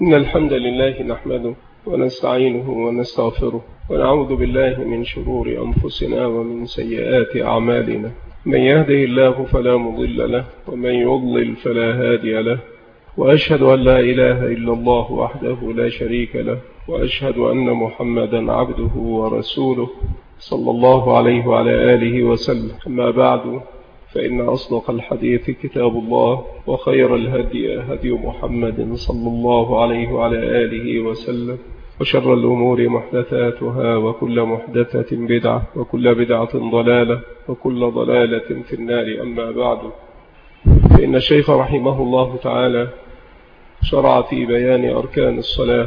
إن الحمد لله نحمده ونستعينه ونستغفره ونعوذ بالله من شرور أنفسنا ومن سيئات أعمالنا. من يهده الله فلا مضل له ومن يضلل فلا هادي له، وأشهد أن لا إله إلا الله وحده لا شريك له، وأشهد أن محمدا عبده ورسوله صلى الله عليه وعلى آله وسلم. أما بعد، فإن أصدق الحديث كتاب الله، وخير الهدي هدي محمد صلى الله عليه وعلى آله وسلم، وشر الأمور محدثاتها، وكل محدثة بدعة، وكل بدعة ضلالة، وكل ضلالة في النار. أما بعد، فإن الشيخ رحمه الله تعالى شرع في بيان أركان الصلاة،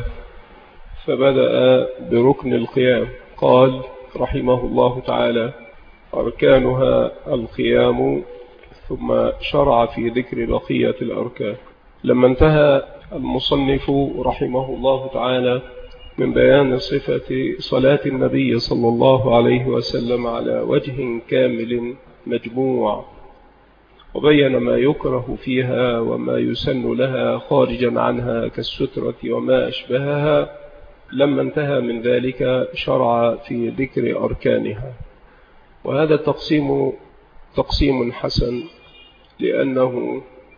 فبدأ بركن القيام. قال رحمه الله تعالى: أركانها القيام، ثم شرع في ذكر بقية الأركان. لما انتهى المصنف رحمه الله تعالى من بيان صفة صلاة النبي صلى الله عليه وسلم على وجه كامل مجموع، وبين ما يكره فيها وما يسن لها خارجا عنها كالسترة وما أشبهها، لما انتهى من ذلك شرع في ذكر أركانها. وهذا تقسيم حسن، لأنه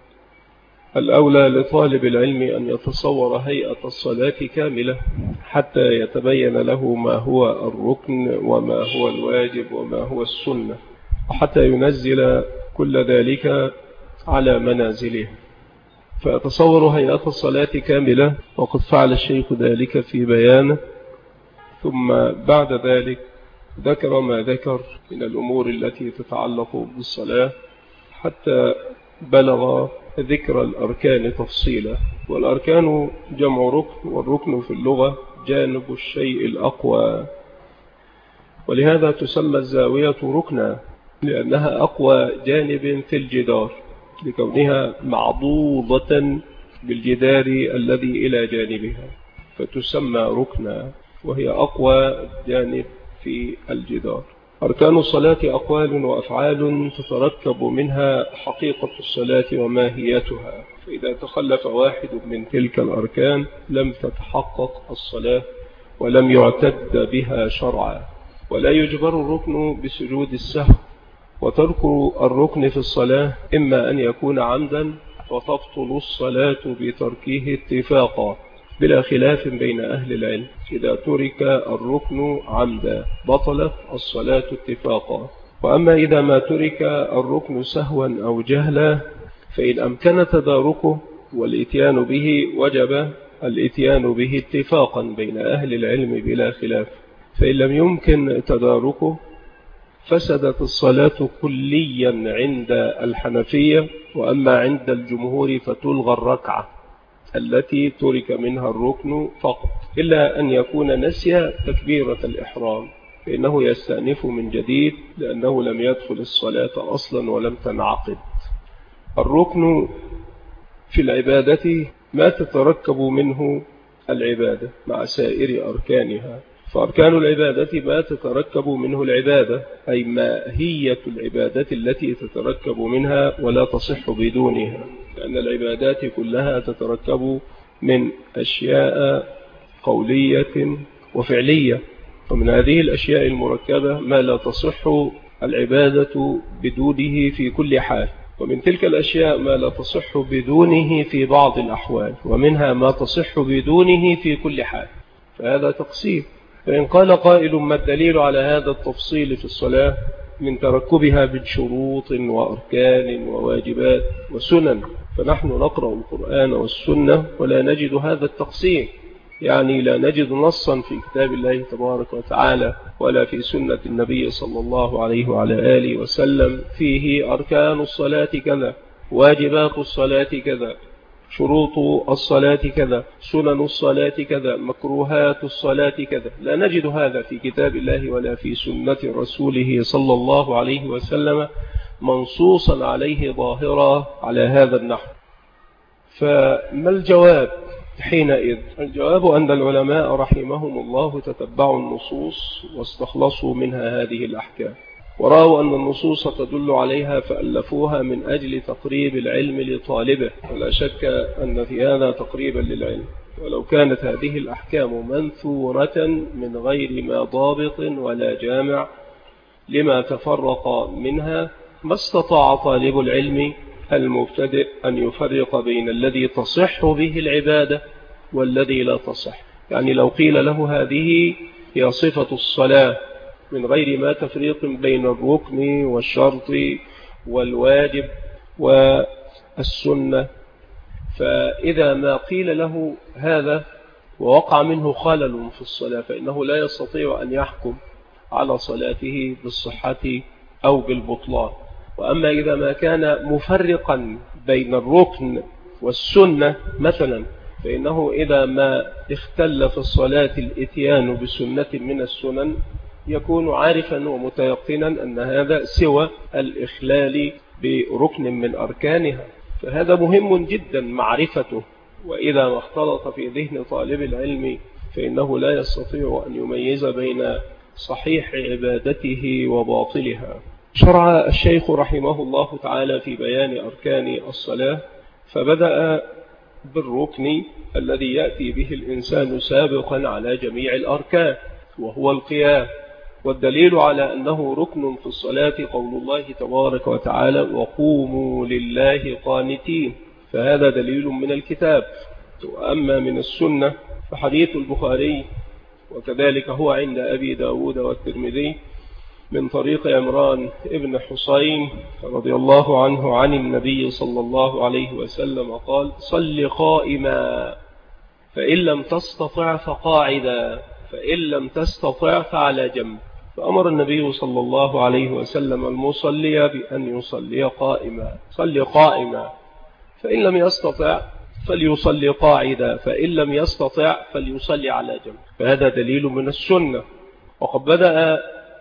الأولى لطالب العلم أن يتصور هيئة الصلاة كاملة حتى يتبين له ما هو الركن وما هو الواجب وما هو السنة، وحتى ينزل كل ذلك على منازله، فيتصور هيئة الصلاة كاملة. وقد فعل الشيخ ذلك في بيانه، ثم بعد ذلك ذكر ما ذكر من الأمور التي تتعلق بالصلاة، حتى بلغ ذكر الأركان تفصيلا. والأركان جمع ركن، والركن في اللغة جانب الشيء الأقوى، ولهذا تسمى الزاوية ركنا، لأنها أقوى جانب في الجدار، لكونها معضوضة بالجدار الذي إلى جانبها، فتسمى ركنا، وهي أقوى جانب في الجدار. أركان الصلاة أقوال وأفعال تتركب منها حقيقة الصلاة وماهيتها، فإذا تخلف واحد من تلك الأركان لم تتحقق الصلاة ولم يعتد بها شرعا. ولا يجبر الركن بسجود السهو، وترك الركن في الصلاة إما أن يكون عمدا، وتبطل الصلاة بتركه اتفاقا بلا خلاف بين أهل العلم. إذا ترك الركن عمدا بطلت الصلاة اتفاقا. وأما إذا ما ترك الركن سهوا أو جهلا، فإن أمكن تداركه والإتيان به وجب الإتيان به اتفاقا بين أهل العلم بلا خلاف. فإن لم يمكن تداركه فسدت الصلاة كليا عند الحنفية، وأما عند الجمهور فتلغى الركعة التي ترك منها الركن فقط، إلا أن يكون نسي تكبيرة الإحرام، فإنه يستأنف من جديد، لأنه لم يدخل الصلاة أصلا ولم تنعقد. الركن في العبادة ما تتركب منه العبادة مع سائر أركانها. فأركان العبادة ما تتركب منه العبادة، أي ماهية العبادة التي تتركب منها ولا تصح بدونها، لأن العبادات كلها تتركب من أشياء قولية وفعلية، ومن هذه الأشياء المركبة ما لا تصح العبادة بدونه في كل حال، ومن تلك الأشياء ما لا تصح بدونه في بعض الأحوال، ومنها ما تصح بدونه في كل حال. فهذا تقسيم. فإن قال قائل: ما الدليل على هذا التفصيل في الصلاة من تركبها من شروط وأركان وواجبات وسنن؟ فنحن نقرأ القرآن والسنة ولا نجد هذا التقسيم، يعني لا نجد نصا في كتاب الله تبارك وتعالى ولا في سنة النبي صلى الله عليه وعلى آله وسلم فيه أركان الصلاة كذا، واجبات الصلاة كذا، شروط الصلاة كذا، سنن الصلاة كذا، مكروهات الصلاة كذا. لا نجد هذا في كتاب الله ولا في سنة رسوله صلى الله عليه وسلم منصوصا عليه ظاهرا على هذا النحو. فما الجواب حينئذ؟ الجواب أن العلماء رحمهم الله تتبعوا النصوص واستخلصوا منها هذه الأحكام، ورأوا أن النصوص تدل عليها فألفوها من أجل تقريب العلم لطالبه، ولا شك أن في هذا تقريبا للعلم. ولو كانت هذه الأحكام منثورة من غير ما ضابط ولا جامع لما تفرق منها، ما استطاع طالب العلم المبتدئ أن يفرق بين الذي تصح به العبادة والذي لا تصح. يعني لو قيل له هذه هي صفة الصلاة من غير ما تفريق بين الركن والشرط والواجب والسنة، فإذا ما قيل له هذا ووقع منه خلل في الصلاة فإنه لا يستطيع أن يحكم على صلاته بالصحة أو بالبطلان. وأما إذا ما كان مفرقا بين الركن والسنة مثلا، فإنه إذا ما اختل في الصلاة الإتيان بسنة من السنن يكون عارفا ومتيقنا أن هذا سوى الإخلال بركن من أركانها، فهذا مهم جدا معرفته. وإذا ما اختلط في ذهن طالب العلم فإنه لا يستطيع أن يميز بين صحيح عبادته وباطلها. شرع الشيخ رحمه الله تعالى في بيان أركان الصلاة، فبدأ بالركن الذي يأتي به الإنسان سابقا على جميع الأركان وهو القيام. والدليل على أنه ركن في الصلاة قول الله تبارك وتعالى وقوموا لله قانتين، فهذا دليل من الكتاب. وأما من السنة فحديث البخاري وكذلك هو عند أبي داود والترمذي من طريق عمران ابن حسين رضي الله عنه عن النبي صلى الله عليه وسلم قال صل قائما فإن لم تستطع فقاعدا فإن لم تستطع فعلى جنب. فأمر النبي صلى الله عليه وسلم المصلي بأن يصلي قائما، صلي قائما، فإن لم يستطع فليصلي قاعدا، فإن لم يستطع فليصلي على جنب. فهذا دليل من السنة. وقد بدأ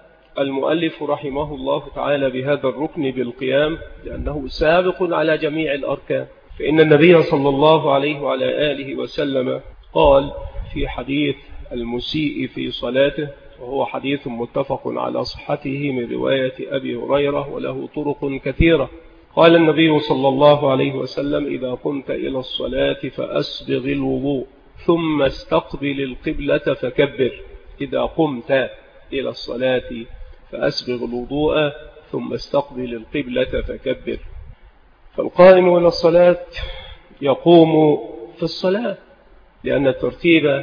المؤلف رحمه الله تعالى بهذا الركن بالقيام لأنه سابق على جميع الأركان، فإن النبي صلى الله عليه وعلى آله وسلم قال في حديث المسيء في صلاته، وهو حديث متفق على صحته من رواية أبي هريرة وله طرق كثيرة، قال النبي صلى الله عليه وسلم إذا قمت إلى الصلاة فأسبغ الوضوء ثم استقبل القبلة فكبر. إذا قمت إلى الصلاة فأسبغ الوضوء ثم استقبل القبلة فكبر. فالقائم إلى الصلاة يقوم في الصلاة، لأن الترتيب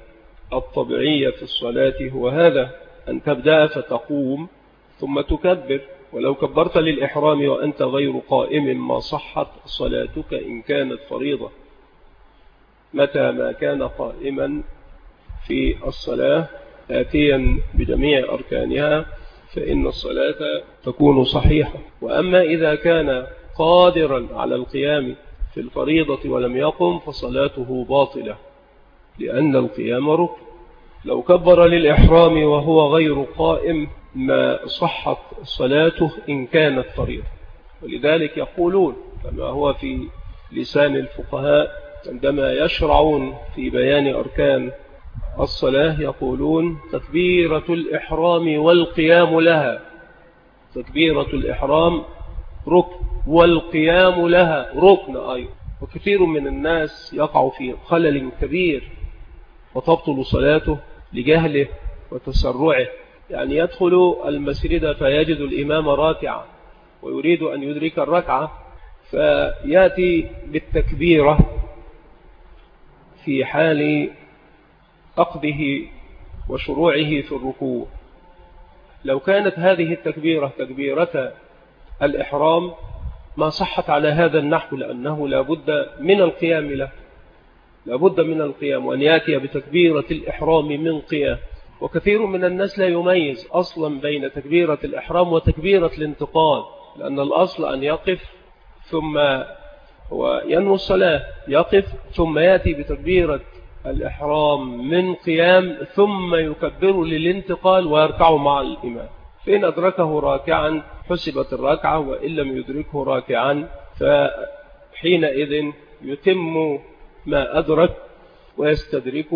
الطبيعي في الصلاة هو هذا، أن تبدأ فتقوم ثم تكبر. ولو كبرت للإحرام وأنت غير قائم ما صحت صلاتك إن كانت فريضة. متى ما كان قائما في الصلاة آتيا بجميع أركانها فإن الصلاة تكون صحيحة. وأما إذا كان قادرا على القيام في الفريضة ولم يقم فصلاته باطلة، لأن القيام ركن. لو كبر للإحرام وهو غير قائم ما صحت صلاته إن كانت فريضة. ولذلك يقولون كما هو في لسان الفقهاء عندما يشرعون في بيان أركان الصلاة يقولون تكبيرة الإحرام والقيام لها، تكبيرة الإحرام ركن والقيام لها ركن أيضا. وكثير من الناس يقع في خلل كبير وتبطل صلاته لجهله وتسرعه، يعني يدخل المسجد فيجد الإمام راكعا ويريد أن يدرك الركعة فيأتي بالتكبيرة في حال أخذه وشروعه في الركوع. لو كانت هذه التكبيرة تكبيرة الإحرام ما صحت على هذا النحو، لأنه لا بد من القيام له، لا بد من القيام وأن يأتي بتكبيرة الإحرام من قيام. وكثير من الناس لا يميز أصلا بين تكبيرة الإحرام وتكبيرة الانتقال، لأن الأصل أن يقف ثم هو ينوي الصلاة، يقف ثم يأتي بتكبيرة الإحرام من قيام ثم يكبر للانتقال ويركع مع الإمام. فإن أدركه راكعا حسبت الركعة، وإن لم يدركه راكعا فحينئذ يتم ما أدرك ويستدرك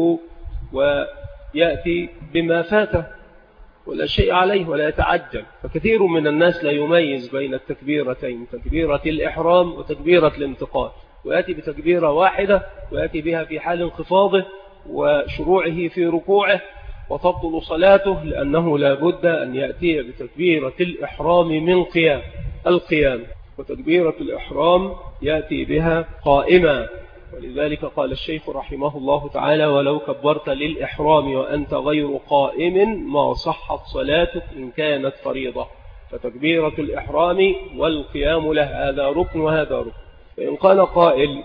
ويأتي بما فاته ولا شيء عليه ولا يتعجل. فكثير من الناس لا يميز بين التكبيرتين، تكبيرة الإحرام وتكبيرة الانتقال، ويأتي بتكبيرة واحدة ويأتي بها في حال انخفاضه وشروعه في ركوعه، وتبطل صلاته، لأنه لا بد أن يأتي بتكبيرة الإحرام من القيام، وتكبيرة الإحرام يأتي بها قائما. ولذلك قال الشيخ رحمه الله تعالى: ولو كبرت للإحرام وأنت غير قائم ما صحت صلاتك إن كانت فريضة. فتكبيرة الإحرام والقيام له هذا ركن وهذا ركن. فإن قال قائل: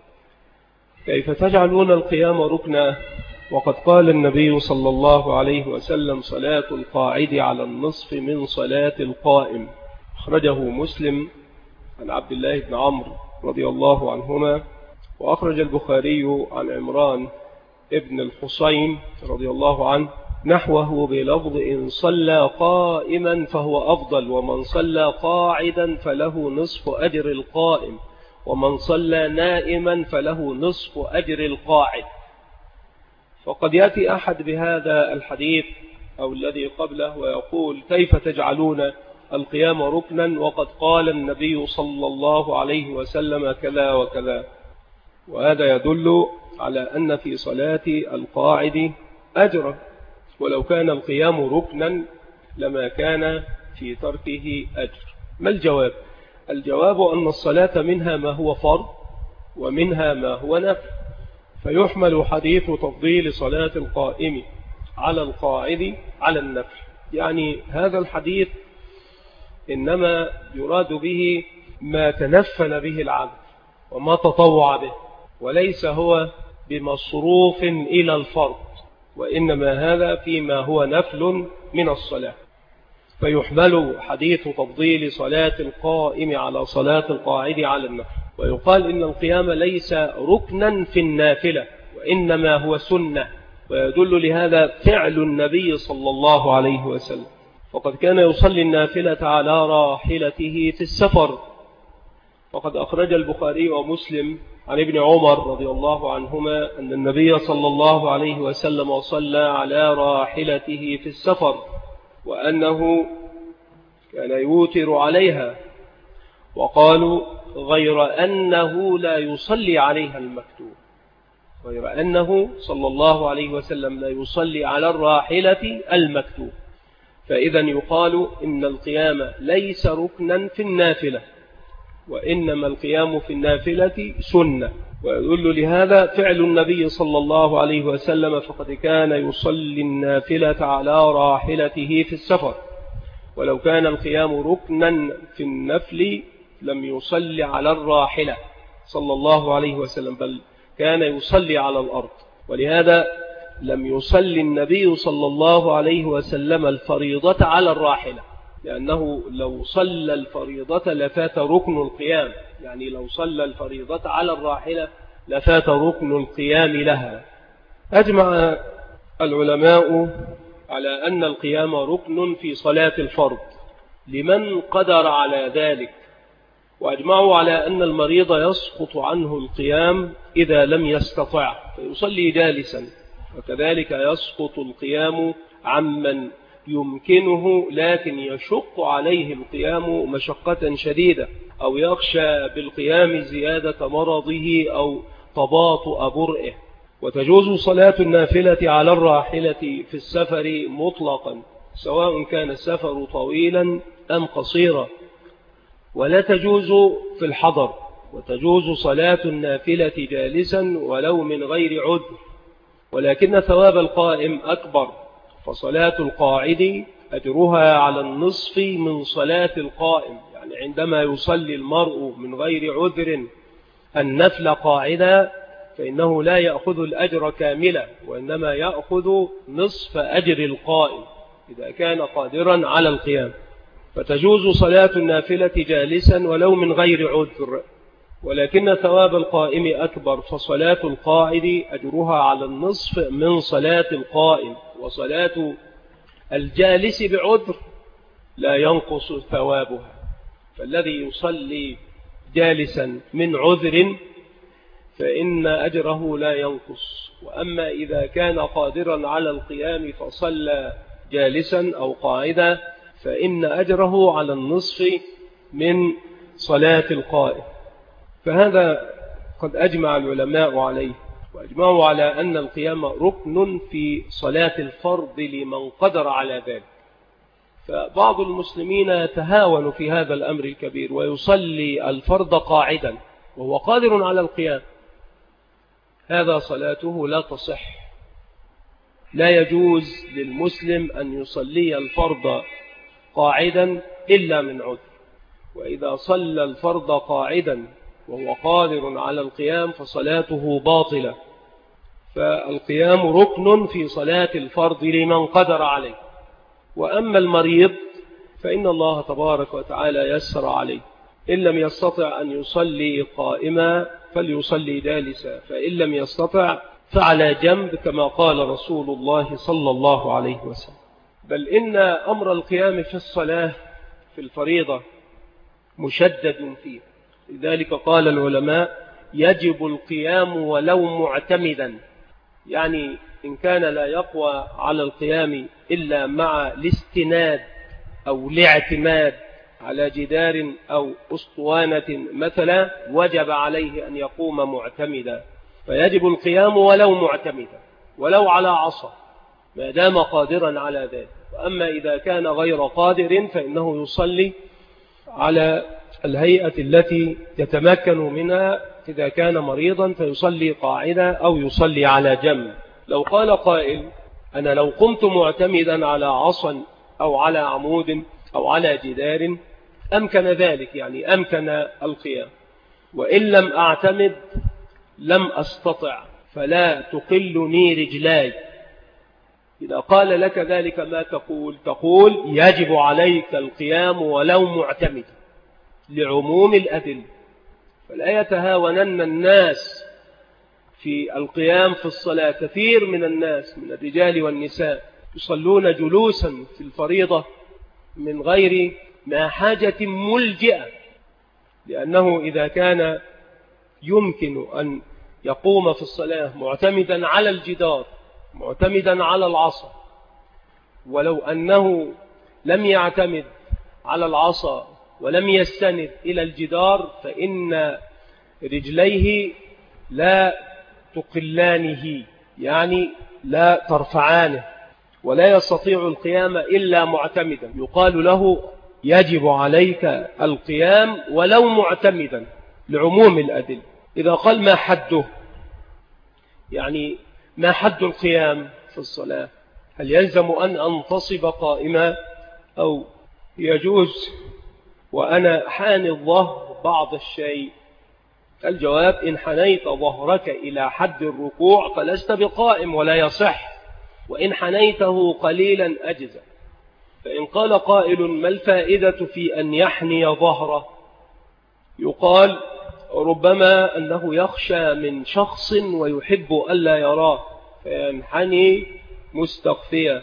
كيف تجعلون القيام ركنا وقد قال النبي صلى الله عليه وسلم: صلاة القاعد على النصف من صلاة القائم. أخرجه مسلم عن عبد الله بن عمرو رضي الله عنهما، وأخرج البخاري عن عمران ابن الحصين رضي الله عنه نحوه بلفظ: إن صلى قائما فهو أفضل، ومن صلى قاعدا فله نصف أجر القائم، ومن صلى نائما فله نصف أجر القاعد. فقد يأتي أحد بهذا الحديث أو الذي قبله ويقول: كيف تجعلون القيام ركنا وقد قال النبي صلى الله عليه وسلم كذا وكذا؟ وهذا يدل على أن في صلاة القاعد أجرا، ولو كان القيام ركنا لما كان في تركه أجر. ما الجواب؟ الجواب أن الصلاة منها ما هو فرض ومنها ما هو نفل، فيحمل حديث تفضيل صلاة القائم على القاعد على النفل. يعني هذا الحديث إنما يراد به ما تنفل به العبد وما تطوع به، وليس هو بمصروف إلى الفرض، وإنما هذا فيما هو نفل من الصلاة. فيحمل حديث تفضيل صلاة القائم على صلاة القاعد على النفل. ويقال إن القيام ليس ركنا في النافلة وإنما هو سنة، ويدل لهذا فعل النبي صلى الله عليه وسلم، فقد كان يصلي النافلة على راحلته في السفر. وقد أخرج البخاري ومسلم عن ابن عمر رضي الله عنهما أن النبي صلى الله عليه وسلم صلى على راحلته في السفر، وأنه كان يوتر عليها، وقالوا: غير أنه لا يصلي عليها المكتوب، غير أنه صلى الله عليه وسلم لا يصلي على الراحلة المكتوب. فإذا يقال إن القيام ليس ركنا في النافلة، وإنما القيام في النافلة سنة. ويدل لهذا فعل النبي صلى الله عليه وسلم، فقد كان يصلي النافلة على راحلته في السفر، ولو كان القيام ركنا في النفل لم يصلي على الراحلة صلى الله عليه وسلم، بل كان يصلي على الأرض. ولهذا لم يصلي النبي صلى الله عليه وسلم الفريضة على الراحلة، لأنه لو صلى الفريضة لفات ركن القيام، يعني لو صلى الفريضة على الراحلة لفات ركن القيام لها. أجمع العلماء على أن القيام ركن في صلاة الفرض لمن قدر على ذلك، وأجمعوا على أن المريض يسقط عنه القيام إذا لم يستطع فيصلي جالسا، وكذلك يسقط القيام عمن يمكنه لكن يشق عليه القيام مشقة شديدة، أو يخشى بالقيام زيادة مرضه أو تباطؤ برئه. وتجوز صلاة النافلة على الراحلة في السفر مطلقا، سواء كان السفر طويلا أم قصيرا، ولا تجوز في الحضر. وتجوز صلاة النافلة جالسا ولو من غير عذر، ولكن ثواب القائم أكبر، فصلاة القاعد أجرها على النصف من صلاة القائم. يعني عندما يصلي المرء من غير عذر النفل قاعدا فإنه لا يأخذ الأجر كاملا، وإنما يأخذ نصف أجر القائم إذا كان قادرا على القيام. فتجوز صلاة النافلة جالسا ولو من غير عذر، ولكن ثواب القائم أكبر، فصلاة القاعد أجرها على النصف من صلاة القائم، وصلاة الجالس بعذر لا ينقص ثوابها. فالذي يصلي جالسا من عذر فإن أجره لا ينقص، وأما إذا كان قادرا على القيام فصلى جالسا أو قاعدا فإن أجره على النصف من صلاة القائم. فهذا قد أجمع العلماء عليه، وأجمعوا على أن القيام ركن في صلاة الفرض لمن قدر على ذلك. فبعض المسلمين يتهاون في هذا الأمر الكبير ويصلي الفرض قاعدا وهو قادر على القيام، هذا صلاته لا تصح. لا يجوز للمسلم أن يصلي الفرض قاعدا إلا من عذر، وإذا صلى الفرض قاعدا وهو قادر على القيام فصلاته باطلة. فالقيام ركن في صلاة الفرض لمن قدر عليه. وأما المريض فإن الله تبارك وتعالى يسر عليه، إن لم يستطع أن يصلي قائما فليصلي جالسا، فإن لم يستطع فعلى جنب كما قال رسول الله صلى الله عليه وسلم. بل إن أمر القيام في الصلاة في الفريضة مشدد فيه، لذلك قال العلماء يجب القيام ولو معتمدا، يعني إن كان لا يقوى على القيام إلا مع الاستناد أو الاعتماد على جدار أو أسطوانة مثلا وجب عليه أن يقوم معتمدا، فيجب القيام ولو معتمدا ولو على عصا ما دام قادرا على ذلك. وأما إذا كان غير قادر فإنه يصلي على الهيئة التي يتمكن منها، إذا كان مريضا فيصلي قاعدا أو يصلي على جنب. لو قال قائل أنا لو قمت معتمدا على عصا أو على عمود أو على جدار أمكن ذلك، يعني أمكن القيام، وإن لم أعتمد لم أستطع فلا تقلني رجلاي. إذا قال لك ذلك ما تقول يجب عليك القيام ولو معتمد لعموم الأدلة. فلا يتهاونن الناس في القيام في الصلاة. كثير من الناس من الرجال والنساء يصلون جلوسا في الفريضة من غير ما حاجة ملجئة، لأنه إذا كان يمكن أن يقوم في الصلاة معتمدا على الجدار معتمدا على العصا، ولو أنه لم يعتمد على العصا ولم يستند إلى الجدار فإن رجليه لا تقلانه، يعني لا ترفعانه، ولا يستطيع القيام إلا معتمدا. يقال له يجب عليك القيام ولو معتمدا لعموم الأدلة. إذا قال ما حده، يعني ما حد القيام في الصلاة؟ هل يلزم أن أنتصب قائما أو يجوز وأنا حاني الظهر بعض الشيء؟ الجواب إن حنيت ظهرك إلى حد الركوع فلست بقائم ولا يصح، وإن حنيته قليلا أجزأ. فإن قال قائل ما الفائدة في أن يحني ظهره؟ يقال ربما أنه يخشى من شخص ويحب ألا يراه فينحني مستخفيا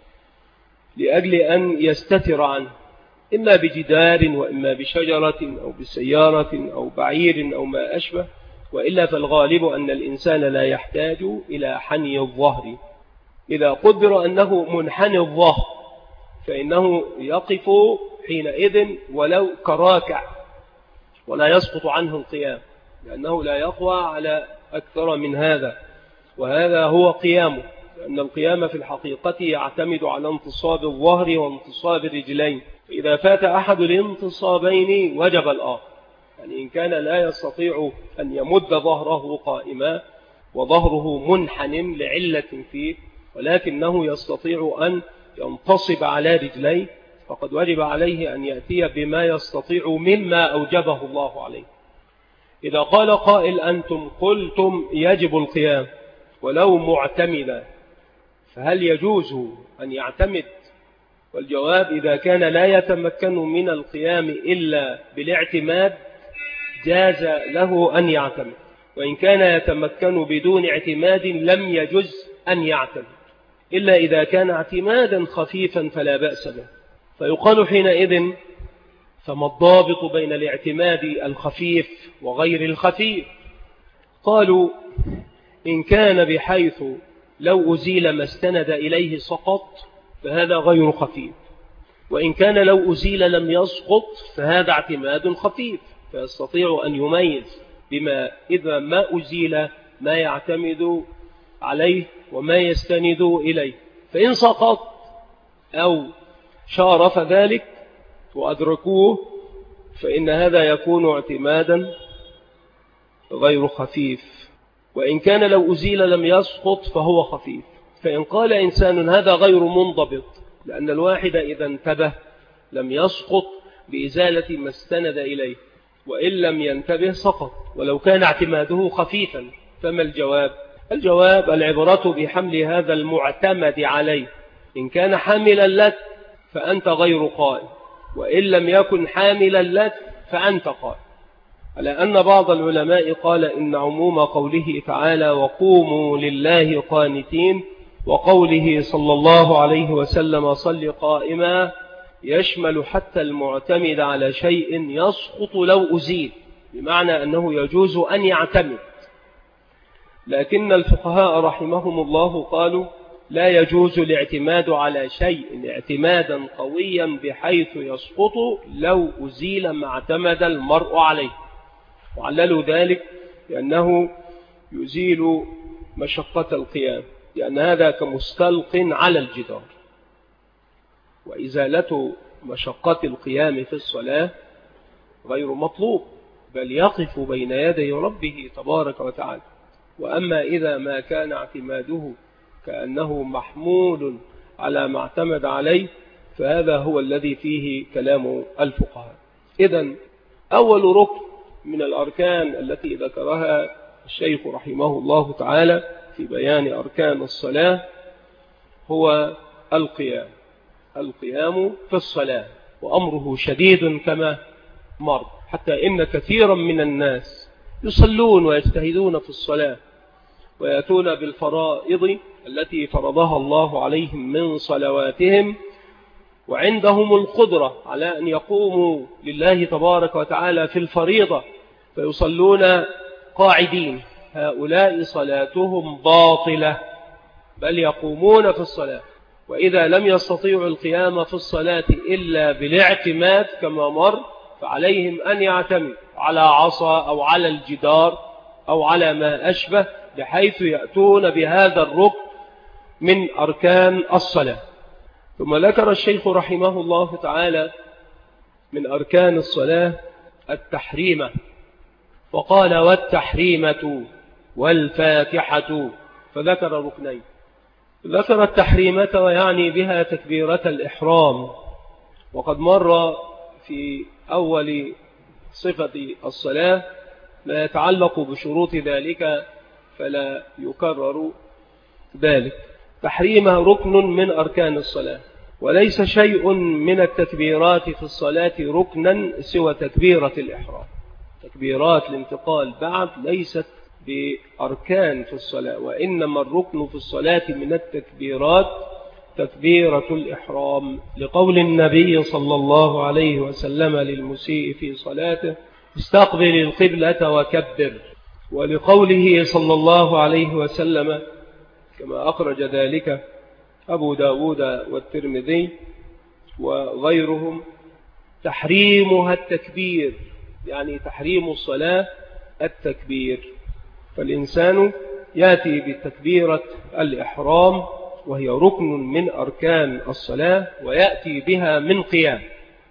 لأجل أن يستتر عنه، إما بجدار وإما بشجرة أو بسيارة أو بعير أو ما أشبه، وإلا فالغالب أن الإنسان لا يحتاج إلى حني الظهر. إذا قدر أنه منحني الظهر فإنه يقف حينئذ ولو كراكع ولا يسقط عنه القيام، لأنه لا يقوى على أكثر من هذا، وهذا هو قيامه، لأن القيام في الحقيقة يعتمد على انتصاب الظهر وانتصاب الرجلين. إذا فات أحد الانتصابين وجب الآخر، يعني إن كان لا يستطيع أن يمد ظهره قائما وظهره منحن لعلة فيه ولكنه يستطيع أن ينتصب على رجليه فقد وجب عليه أن يأتي بما يستطيع مما أوجبه الله عليه. إذا قال قائل أنتم قلتم يجب القيام ولو معتمدا، فهل يجوز أن يعتمد؟ والجواب إذا كان لا يتمكن من القيام إلا بالاعتماد جاز له أن يعتمد، وإن كان يتمكن بدون اعتماد لم يجز أن يعتمد، إلا إذا كان اعتمادا خفيفا فلا بأس به. فيقال حينئذ فما الضابط بين الاعتماد الخفيف وغير الخفيف؟ قالوا إن كان بحيث لو أزيل ما استند إليه سقط فهذا غير خفيف، وإن كان لو أزيل لم يسقط فهذا اعتماد خفيف، فيستطيع أن يميز بما إذا ما أزيل ما يعتمد عليه وما يستند إليه، فإن سقط أو شارف ذلك وأدركوه فإن هذا يكون اعتمادا غير خفيف، وإن كان لو أزيل لم يسقط فهو خفيف. فإن قال إنسان هذا غير منضبط، لأن الواحد إذا انتبه لم يسقط بإزالة ما استند إليه، وإن لم ينتبه سقط ولو كان اعتماده خفيفا. فما الجواب؟ الجواب العبرة بحمل هذا المعتمد عليه، إن كان حاملا لك فأنت غير قائم، وإن لم يكن حاملا لك فأنت قائم. على أن بعض العلماء قال إن عموم قوله تعالى وقوموا لله قانتين وقوله صلى الله عليه وسلم صل قائما يشمل حتى المعتمد على شيء يسقط لو أزيل، بمعنى أنه يجوز أن يعتمد. لكن الفقهاء رحمهم الله قالوا لا يجوز الاعتماد على شيء اعتمادا قويا بحيث يسقط لو أزيل ما اعتمد المرء عليه، وعللوا ذلك لأنه يزيل مشقة القيام، لأن هذا كمستلق على الجدار، وإزالة مشقة القيام في الصلاة غير مطلوب، بل يقف بين يدي ربه تبارك وتعالى. وأما إذا ما كان اعتماده كأنه محمول على ما اعتمد عليه فهذا هو الذي فيه كلام الفقهاء. إذن أول ركن من الأركان التي ذكرها الشيخ رحمه الله تعالى في بيان أركان الصلاة هو القيام في الصلاة، وأمره شديد كما مر، حتى إن كثيرا من الناس يصلون ويجتهدون في الصلاة ويأتون بالفرائض التي فرضها الله عليهم من صلواتهم، وعندهم القدرة على أن يقوموا لله تبارك وتعالى في الفريضة فيصلون قاعدين، هؤلاء صلاتهم باطلة، بل يقومون في الصلاة، وإذا لم يستطيعوا القيام في الصلاة إلا بالاعتماد كما مر فعليهم أن يعتمد على عصا أو على الجدار أو على ما أشبه، بحيث يأتون بهذا الركن من أركان الصلاة. ثم ذكر الشيخ رحمه الله تعالى من أركان الصلاة التحريمة، وقال والتحريمة والفاتحة، فذكر ركنين. ذكر التحريمة ويعني بها تكبيرة الإحرام، وقد مر في أول صفة الصلاة ما يتعلق بشروط ذلك فلا يكرر ذلك. تحريمها ركن من أركان الصلاة، وليس شيء من التكبيرات في الصلاة ركنا سوى تكبيرة الإحرام. تكبيرات الانتقال بعد ليست بأركان في الصلاة، وإنما الركن في الصلاة من التكبيرات تكبيرة الإحرام، لقول النبي صلى الله عليه وسلم للمسيء في صلاته استقبل القبلة وكبر، ولقوله صلى الله عليه وسلم كما أخرج ذلك أبو داود والترمذي وغيرهم تحريمها التكبير، يعني تحريم الصلاة التكبير. فالإنسان يأتي بتكبيرة الإحرام وهي ركن من أركان الصلاة ويأتي بها من قيام،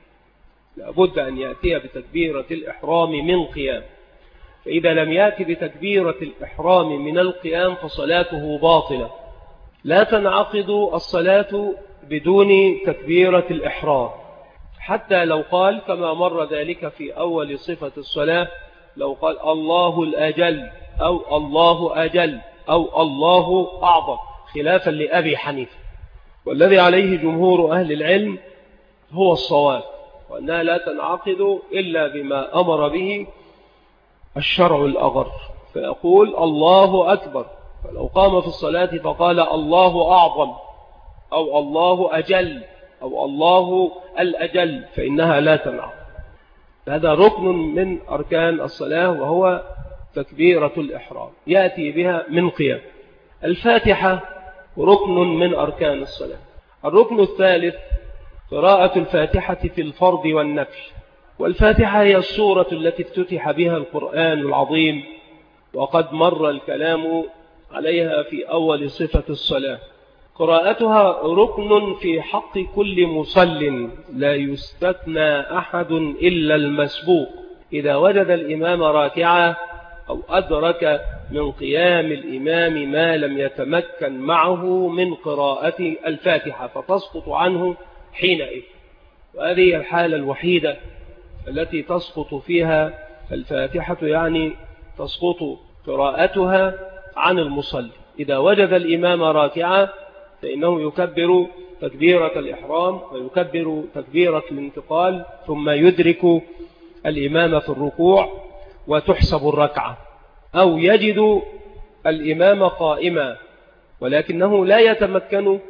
لابد أن يأتي بتكبيرة الإحرام من قيام، فإذا لم يأتي بتكبيرة الإحرام من القيام فصلاته باطلة. لا تنعقد الصلاة بدون تكبيرة الإحرام، حتى لو قال كما مر ذلك في أول صفة الصلاة، لو قال الله الأجل أو الله أجل أو الله أعظم، خلافا لأبي حنيفة، والذي عليه جمهور أهل العلم هو الصواب، وأنها لا تنعقد إلا بما أمر به الشرع الأغر، فيقول الله أكبر، فلو قام في الصلاة فقال الله أعظم أو الله أجل أو الله الأجل فإنها لا تنعقد. هذا ركن من أركان الصلاة وهو تكبيرة الإحرام، يأتي بها من قيام. الفاتحة ركن من أركان الصلاة. الركن الثالث قراءة الفاتحة في الفرض والنفل، والفاتحة هي السورة التي افتتح بها القرآن العظيم، وقد مر الكلام عليها في أول صفة الصلاة. قراءتها ركن في حق كل مصل، لا يستثنى أحد إلا المسبوق إذا وجد الإمام راكعا أو أدرك من قيام الإمام ما لم يتمكن معه من قراءة الفاتحة فتسقط عنه حينئذ. وهذه الحالة الوحيدة التي تسقط فيها الفاتحة، يعني تسقط قراءتها عن المصلي. إذا وجد الإمام راكعا فإنه يكبر تكبيرة الإحرام ويكبر تكبيرة الانتقال، ثم يدرك الإمام في الركوع وتحسب الركعة. أو يجد الإمام قائما ولكنه لا يتمكن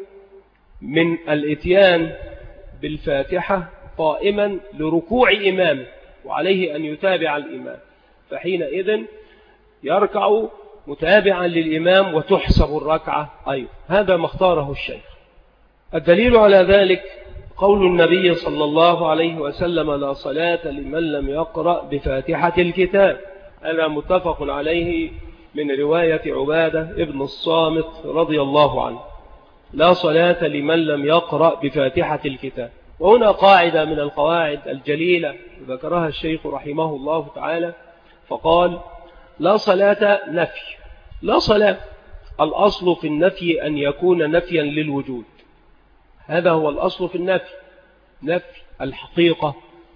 من الإتيان بالفاتحة قائما لركوع إمامه وعليه أن يتابع الإمام، فحينئذ يركع متابعا للإمام وتحسب الركعة أيضا. هذا ما اختاره الشيخ. الدليل على ذلك قول النبي صلى الله عليه وسلم: لا صلاة لمن لم يقرأ بفاتحة الكتاب. هذا متفق عليه من رواية عبادة ابن الصامت رضي الله عنه: لا صلاة لمن لم يقرأ بفاتحة الكتاب. وهنا قاعدة من القواعد الجليلة ذكرها الشيخ رحمه الله تعالى، فقال: لا صلاة نفي. لا صلاة الأصل في النفي أن يكون نفيا للوجود، هذا هو الأصل في النفي، نفي الحقيقة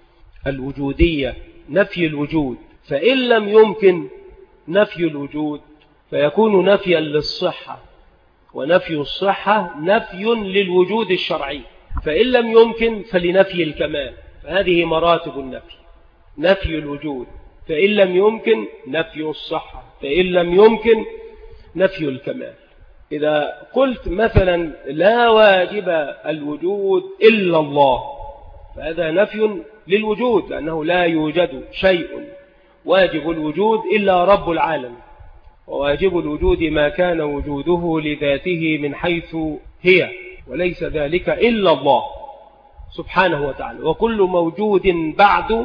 الوجودية، نفي الوجود. فإن لم يمكن نفي الوجود فيكون نفيا للصحة، ونفي الصحة نفي للوجود الشرعي. فإن لم يمكن فلنفي الكمال. فهذه مراتب النفي: نفي الوجود، فإن لم يمكن نفي الصحة، فإن لم يمكن نفي الكمال. إذا قلت مثلا لا واجب الوجود إلا الله، فهذا نفي للوجود، لأنه لا يوجد شيء واجب الوجود إلا رب العالم، وواجب الوجود ما كان وجوده لذاته من حيث هي، وليس ذلك إلا الله سبحانه وتعالى. وكل موجود بعد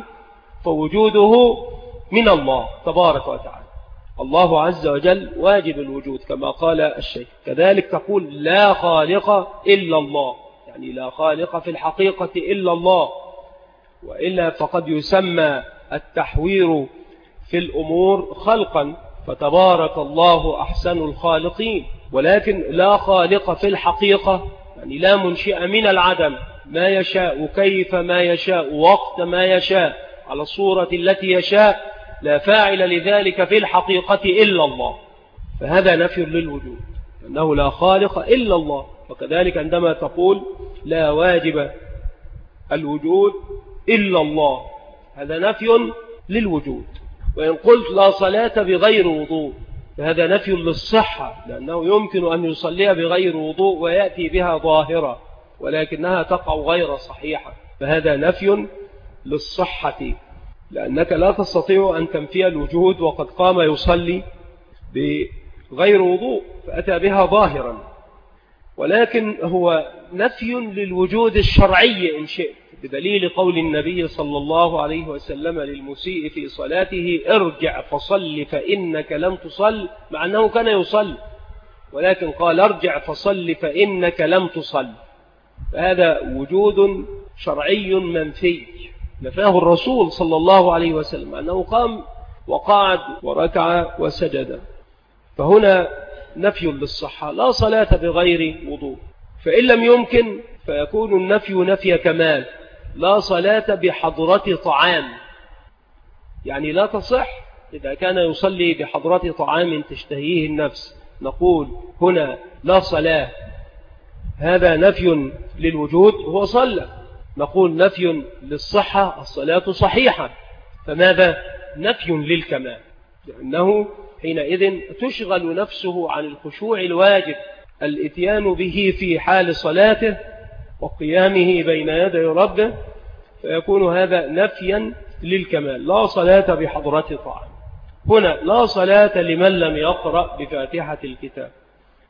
فوجوده من الله تبارك وتعالى. الله عز وجل واجب الوجود كما قال الشيخ. كذلك تقول لا خالق إلا الله، يعني لا خالق في الحقيقة إلا الله، وإلا فقد يسمى التحوير في الأمور خلقا، فتبارك الله أحسن الخالقين. ولكن لا خالق في الحقيقة، يعني لا منشئ من العدم، ما يشاء كيف ما يشاء وقت ما يشاء على الصورة التي يشاء، لا فاعل لذلك في الحقيقة إلا الله. فهذا نفي للوجود، أنه لا خالق إلا الله. وكذلك عندما تقول لا واجب الوجود إلا الله، هذا نفي للوجود. وإن قلت لا صلاة بغير وضوء، فهذا نفي للصحة، لأنه يمكن أن يصلي بغير وضوء ويأتي بها ظاهرة ولكنها تقع غير صحيحة، فهذا نفي للصحة، لأنك لا تستطيع أن تنفي الوجود وقد قام يصلي بغير وضوء فأتى بها ظاهرا. ولكن هو نفي للوجود الشرعي إن شئت، بدليل قول النبي صلى الله عليه وسلم للمسيء في صلاته: ارجع فصل فإنك لم تصل، مع أنه كان يصل، ولكن قال ارجع فصل فإنك لم تصل. فهذا وجود شرعي منفي نفاه الرسول صلى الله عليه وسلم، أنه قام وقعد وركع وسجد. فهنا نفي للصحة: لا صلاة بغير وضوء. فإن لم يمكن فيكون النفي نفي كمال: لا صلاة بحضرة طعام، يعني لا تصح إذا كان يصلي بحضرة طعام تشتهيه النفس، نقول هنا لا صلاة، هذا نفي للوجود، هو صلى. نقول نفي للصحة: الصلاة صحيحة. فماذا؟ نفي للكمال، لأنه حينئذ تشغل نفسه عن الخشوع الواجب الاتيان به في حال صلاته وقيامه بين يدي ربه، فيكون هذا نفيا للكمال. لا صلاة بحضرة طعام. هنا لا صلاة لمن لم يقرأ بفاتحة الكتاب.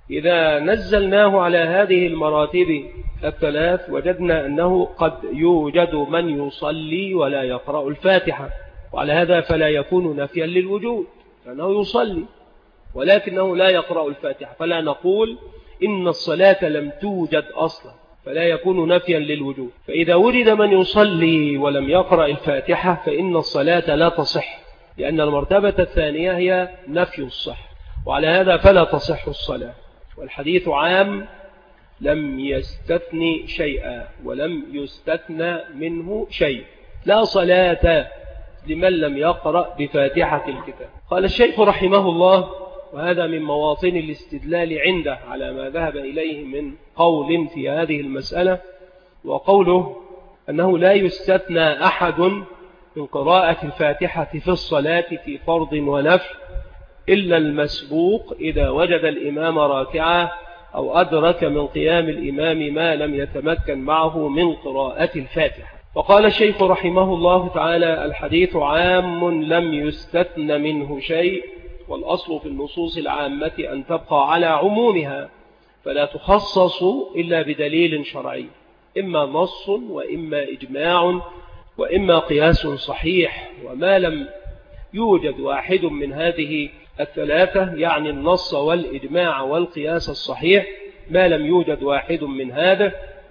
إذا نزلناه على هذه المراتب الثلاث وجدنا أنه قد يوجد من يصلي ولا يقرأ الفاتحة، وعلى هذا فلا يكون نفيا للوجود، لأنه يصلي ولكنه لا يقرأ الفاتحة، فلا نقول إن الصلاة لم توجد أصلا، فلا يكون نفيا للوجود. فإذا وجد من يصلي ولم يقرأ الفاتحة فإن الصلاة لا تصح، لأن المرتبة الثانية هي نفي الصح، وعلى هذا فلا تصح الصلاة. والحديث عام لم يستثني شيئا ولم يستثنى منه شيء. لا صلاة لمن لم يقرأ بفاتحة الكتاب. قال الشيخ رحمه الله، وهذا من مواطن الاستدلال عنده على ما ذهب إليه من قول في هذه المسألة، وقوله أنه لا يستثنى أحد من قراءة الفاتحة في الصلاة في فرض ونفل إلا المسبوق إذا وجد الإمام راكعا أو أدرك من قيام الإمام ما لم يتمكن معه من قراءة الفاتحة. وقال الشيخ رحمه الله تعالى: الحديث عام لم يستثن منه شيء، والأصل في النصوص العامة أن تبقى على عمومها، فلا تخصص إلا بدليل شرعي، إما نص وإما إجماع وإما قياس صحيح. وما لم يوجد واحد من هذه الثلاثة، يعني النص والإجماع والقياس الصحيح، ما لم يوجد واحد من هذا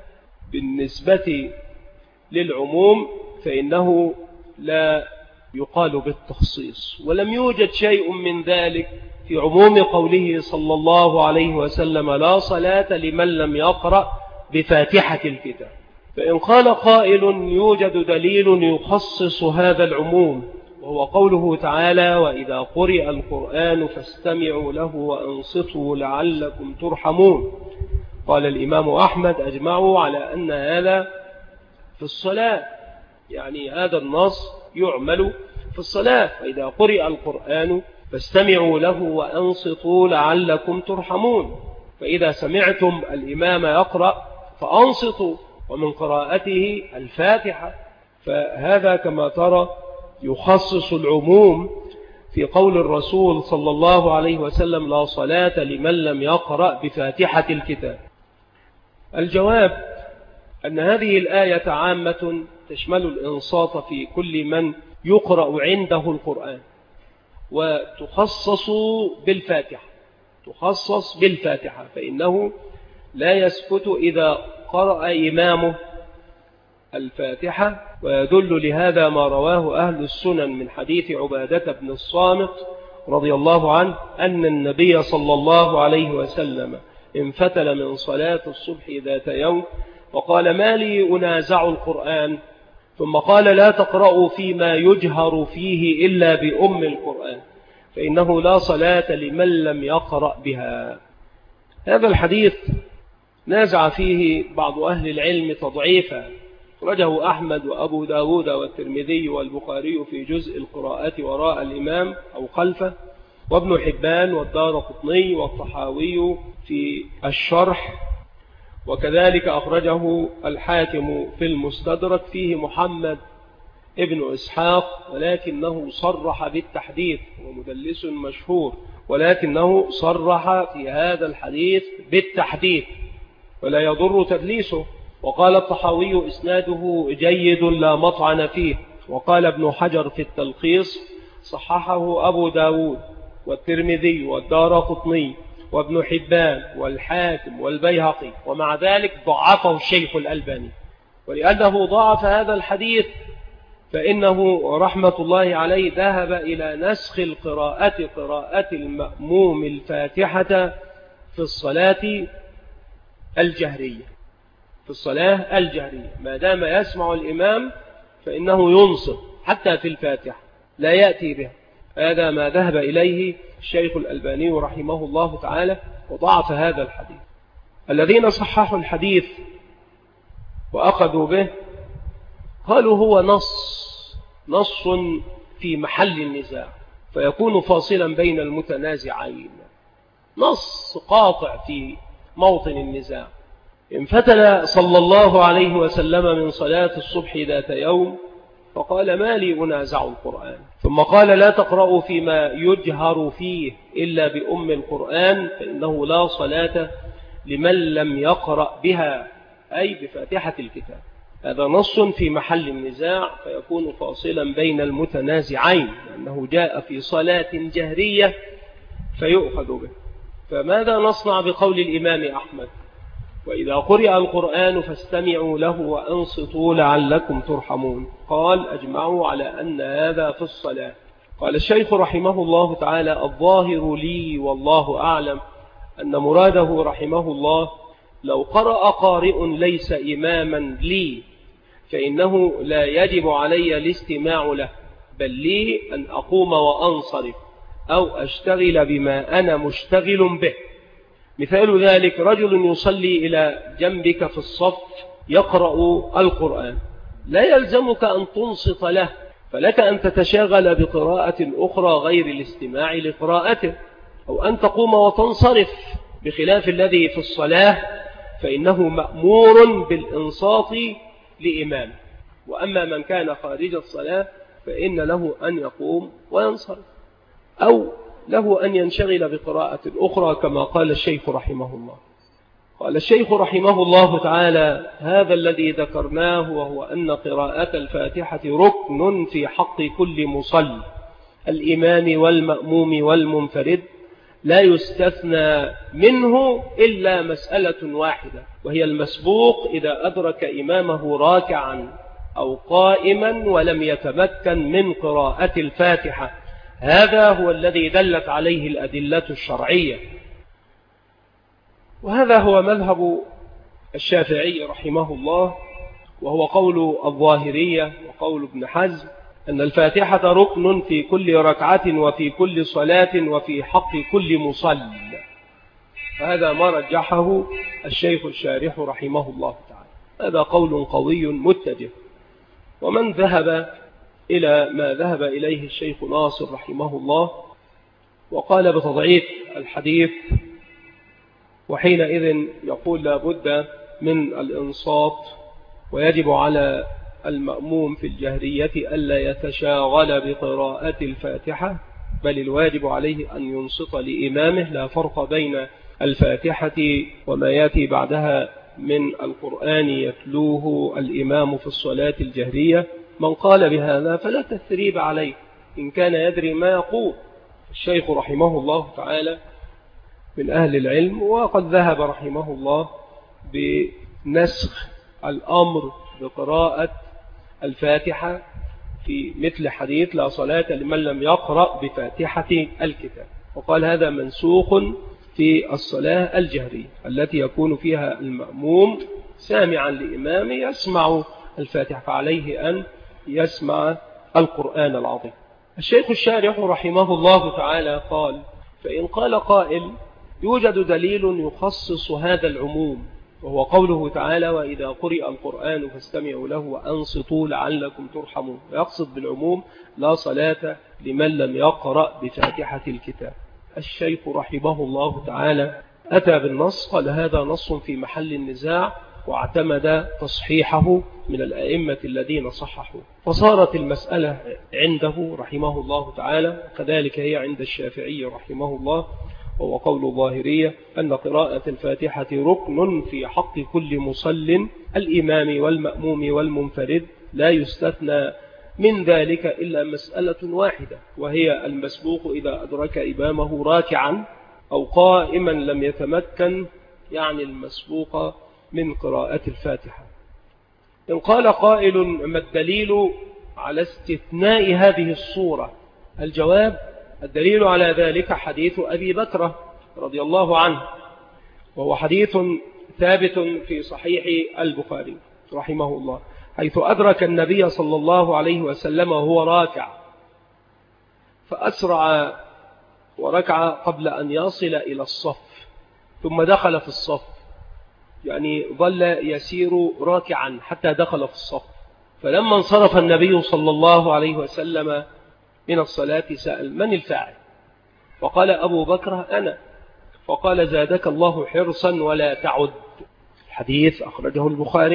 بالنسبة للعموم فإنه لا يقال بالتخصيص. ولم يوجد شيء من ذلك في عموم قوله صلى الله عليه وسلم: لا صلاة لمن لم يقرأ بفاتحة الكتاب. فإن قال قائل: يوجد دليل يخصص هذا العموم، وهو قوله تعالى: وإذا قرئ القرآن فاستمعوا له وأنصتوا لعلكم ترحمون. قال الإمام أحمد: أجمعوا على أن هذا في الصلاة، يعني هذا النص يعمل في الصلاة. وإذا قرئ القرآن فاستمعوا له وأنصتوا لعلكم ترحمون، فإذا سمعتم الإمام يقرأ فأنصتوا، ومن قراءته الفاتحة. فهذا كما ترى يخصص العموم في قول الرسول صلى الله عليه وسلم: لا صلاة لمن لم يقرأ بفاتحة الكتاب. الجواب أن هذه الآية عامة تشمل الإنصات في كل من يقرأ عنده القرآن، وتخصص بالفاتحة، فإنه لا يسكت إذا قرأ إمامه الفاتحة. ويدل لهذا ما رواه أهل السنن من حديث عبادة بن الصامت رضي الله عنه أن النبي صلى الله عليه وسلم انفتل من صلاة الصبح ذات يوم وقال: ما لي أنازع القرآن؟ ثم قال: لا تقرأوا فيما يجهر فيه إلا بأم القرآن، فإنه لا صلاة لمن لم يقرأ بها. هذا الحديث نازع فيه بعض أهل العلم تضعيفا، رجه أحمد وأبو داود والترمذي والبخاري في جزء القراءة وراء الإمام أو خلفه، وابن حبان والدارقطني والطحاوي في الشرح، وكذلك أخرجه الحاكم في المستدرك فيه محمد ابن إسحاق، ولكنه صرح بالتحديث، ومدلس مشهور، ولكنه صرح في هذا الحديث بالتحديث ولا يضر تدليسه. وقال الطحاوي: إسناده جيد لا مطعن فيه. وقال ابن حجر في التلخيص: صححه أبو داود والترمذي والدارقطني وابن حبان والحاكم والبيهقي، ومع ذلك ضعفه الشيخ الألباني. ولأنه ضعف هذا الحديث فإنه رحمة الله عليه ذهب إلى نسخ قراءة المأموم الفاتحة في الصلاة الجهرية. ما دام يسمع الإمام فإنه ينصت حتى في الفاتحة، لا يأتي بها. هذا ما ذهب إليه الشيخ الألباني رحمه الله تعالى، وضعف هذا الحديث. الذين صححوا الحديث وأخذوا به قالوا هو نص في محل النزاع، فيكون فاصلا بين المتنازعين، نص قاطع في موطن النزاع. انفتل صلى الله عليه وسلم من صلاة الصبح ذات يوم فقال ما لي أنازع القرآن. ثم قال لا تقرأوا فيما يجهر فيه إلا بأم القرآن فإنه لا صلاة لمن لم يقرأ بها، أي بفاتحة الكتاب. هذا نص في محل النزاع فيكون فاصلا بين المتنازعين، لأنه جاء في صلاة جهرية فيؤخذ به. فماذا نصنع بقول الإمام أحمد وإذا قرئ القرآن فاستمعوا له وأنصتوا لعلكم ترحمون؟ قال أجمعوا على أن هذا في الصلاة. قال الشيخ رحمه الله تعالى الظاهر لي والله أعلم أن مراده رحمه الله لو قرأ قارئ ليس إماما لي فإنه لا يجب علي الاستماع له، بل لي أن أقوم وأنصرف أو أشتغل بما أنا مشتغل به. مثال ذلك رجل يصلي إلى جنبك في الصف يقرأ القرآن، لا يلزمك أن تنصت له، فلك أن تتشاغل بقراءة أخرى غير الاستماع لقراءته، أو أن تقوم وتنصرف، بخلاف الذي في الصلاة فإنه مأمور بالإنصات لإمامه. وأما من كان خارج الصلاة فإن له أن يقوم وينصرف، أو له أن ينشغل بقراءة أخرى كما قال الشيخ رحمه الله. قال الشيخ رحمه الله تعالى هذا الذي ذكرناه وهو أن قراءة الفاتحة ركن في حق كل مصلي الإمام والمأموم والمنفرد، لا يستثنى منه إلا مسألة واحدة، وهي المسبوق إذا أدرك إمامه راكعا أو قائما ولم يتمكن من قراءة الفاتحة. هذا هو الذي دلت عليه الأدلة الشرعية، وهذا هو مذهب الشافعي رحمه الله، وهو قول الظاهرية وقول ابن حزم أن الفاتحة ركن في كل ركعة وفي كل صلاة وفي حق كل مصلي. فهذا ما رجحه الشيخ الشارح رحمه الله تعالى. هذا قول قوي متجه. ومن ذهب إلى ما ذهب إليه الشيخ ناصر رحمه الله وقال بتضعيف الحديث، وحينئذ يقول لا بد من الإنصات، ويجب على المأموم في الجهرية ألا يتشاغل بقراءة الفاتحة، بل الواجب عليه أن ينصت لإمامه، لا فرق بين الفاتحة وما يأتي بعدها من القرآن يتلوه الإمام في الصلاة الجهرية. من قال بهذا فلا تثريب عليه إن كان يدري ما يقول. الشيخ رحمه الله تعالى من أهل العلم، وقد ذهب رحمه الله بنسخ الأمر بقراءة الفاتحة في مثل حديث لا صلاة لمن لم يقرأ بفاتحة الكتاب، وقال هذا منسوخ في الصلاة الجهرية التي يكون فيها المأموم سامعا لإمامه يسمع الفاتحة، فعليه أن يسمع القرآن العظيم. الشيخ الشارح رحمه الله تعالى قال فإن قال قائل يوجد دليل يخصص هذا العموم، وهو قوله تعالى وإذا قرئ القرآن فاستمعوا له وأنصتوا لعلكم ترحمون، ويقصد بالعموم لا صلاة لمن لم يقرأ بفاتحة الكتاب. الشيخ رحمه الله تعالى أتى بالنص، قال هذا نص في محل النزاع، واعتمد تصحيحه من الأئمة الذين صححوا، فصارت المسألة عنده رحمه الله تعالى كذلك هي عند الشافعي رحمه الله، وهو قول الظاهرية أن قراءة الفاتحة ركن في حق كل مصل الإمام والمأموم والمنفرد، لا يستثنى من ذلك إلا مسألة واحدة، وهي المسبوق إذا أدرك إمامه راكعا أو قائما لم يتمكن، يعني المسبوق من قراءة الفاتحة. إن قال قائل ما الدليل على استثناء هذه الصورة؟ الجواب الدليل على ذلك حديث أبي بكر رضي الله عنه، وهو حديث ثابت في صحيح البخاري رحمه الله، حيث أدرك النبي صلى الله عليه وسلم وهو راكع فأسرع وركع قبل أن يصل إلى الصف، ثم دخل في الصف، يعني ظل يسير راكعا حتى دخل في الصف. فلما انصرف النبي صلى الله عليه وسلم من الصلاة سأل من الفاعل؟ فقال أبو بكر أنا. فقال زادك الله حرصا ولا تعد. الحديث أخرجه البخاري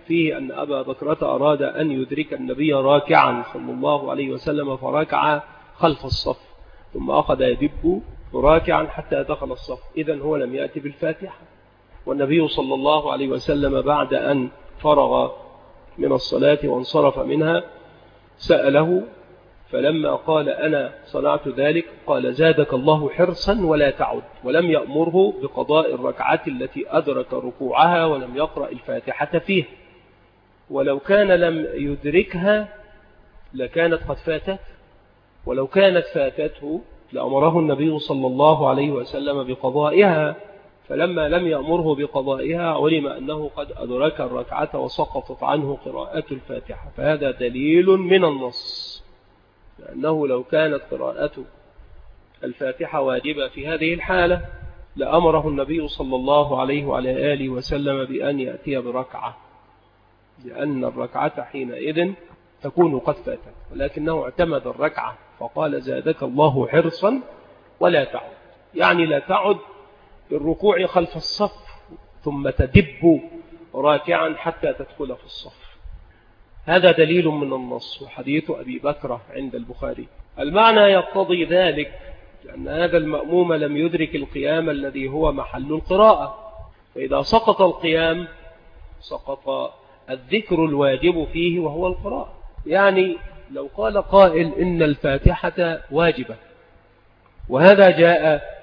فيه أن أبا بكرة أراد أن يدرك النبي راكعا صلى الله عليه وسلم فركع خلف الصف، ثم أخذ يدب راكعا حتى دخل الصف. إذن هو لم يأتي بالفاتحة. والنبي صلى الله عليه وسلم بعد أن فرغ من الصلاة وانصرف منها سأله، فلما قال أنا صنعت ذلك قال زادك الله حرصا ولا تعد، ولم يأمره بقضاء الركعة التي أدرك ركوعها ولم يقرأ الفاتحة فيها، ولو كان لم يدركها لكانت قد فاتت، ولو كانت فاتته لأمره النبي صلى الله عليه وسلم بقضائها، فلما لم يأمره بقضائها علم أنه قد أدرك الركعة وسقطت عنه قراءة الفاتحة. فهذا دليل من النص، لأنه لو كانت قراءة الفاتحة واجبة في هذه الحالة لأمره النبي صلى الله عليه وعلى آله وسلم بأن يأتي بركعة، لأن الركعة حينئذ تكون قد فاتت، ولكنه اعتمد الركعة فقال زادك الله حرصا ولا تعد، يعني لا تعد بالركوع خلف الصف ثم تدب راكعا حتى تدخل في الصف. هذا دليل من النص، وحديث أبي بكر عند البخاري. المعنى يقتضي ذلك، لأن هذا المأموم لم يدرك القيام الذي هو محل القراءة، فإذا سقط القيام سقط الذكر الواجب فيه وهو القراءة. يعني لو قال قائل إن الفاتحة واجبة وهذا جاء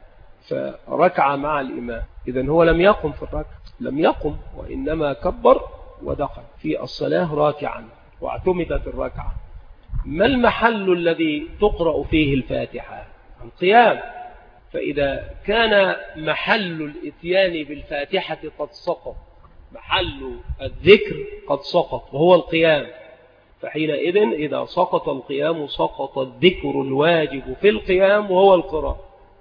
فركع مع الإمام، إذن هو لم يقم في الركعة، لم يقم، وإنما كبر ودخل في الصلاة راكعا واعتمدت الركعة. ما المحل الذي تقرأ فيه الفاتحة؟ القيام. فإذا كان محل الإتيان بالفاتحة قد سقط، محل الذكر قد سقط وهو القيام، فحينئذ إذا سقط القيام سقط الذكر الواجب في القيام وهو القراءة.